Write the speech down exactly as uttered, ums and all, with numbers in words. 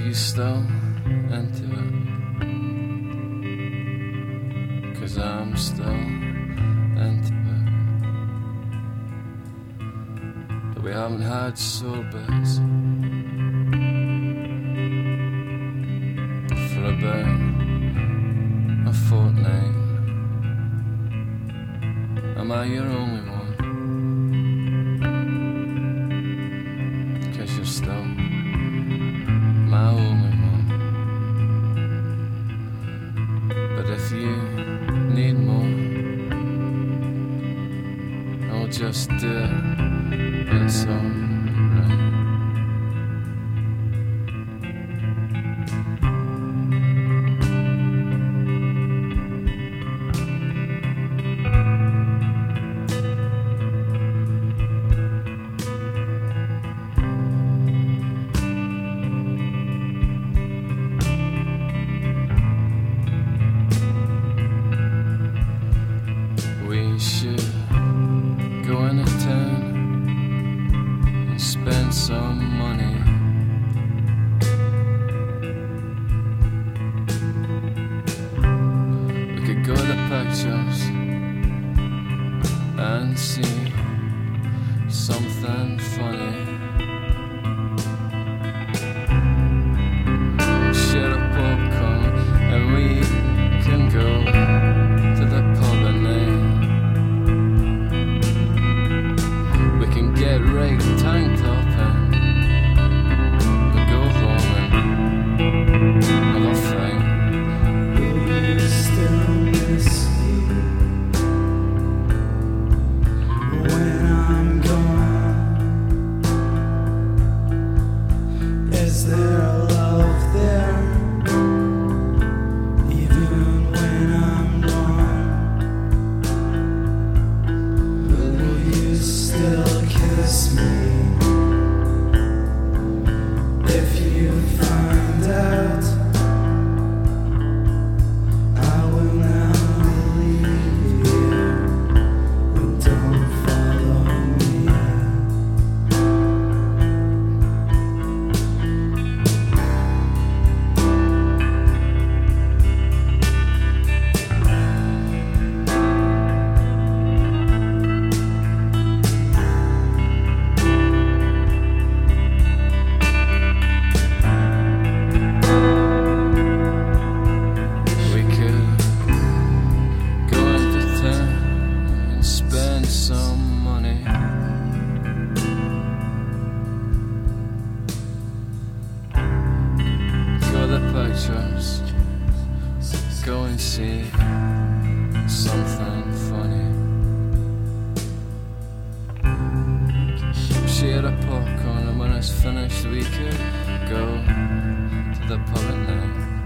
you still into it? 'Cause I'm still into it. But we haven't had sorbets for about a fortnight. Am I your only one? 'Cause you're still my only one. But if you need more, I'll just do it. It's alright. We should go into town and spend some money. We could go to the pictures and see something funny. Share a popcorn and we can go to the pub at night. We can get right tank top and we go home and have a fight. Will you still miss me when I'm gone? Is there love there even when I'm gone? Will you still kiss me if you find out? I will now leave you, but don't follow me. We could go into town and spend some money. Go to the pictures, go and see something funny. Share a popcorn and when it's finished we could go to the pub at night.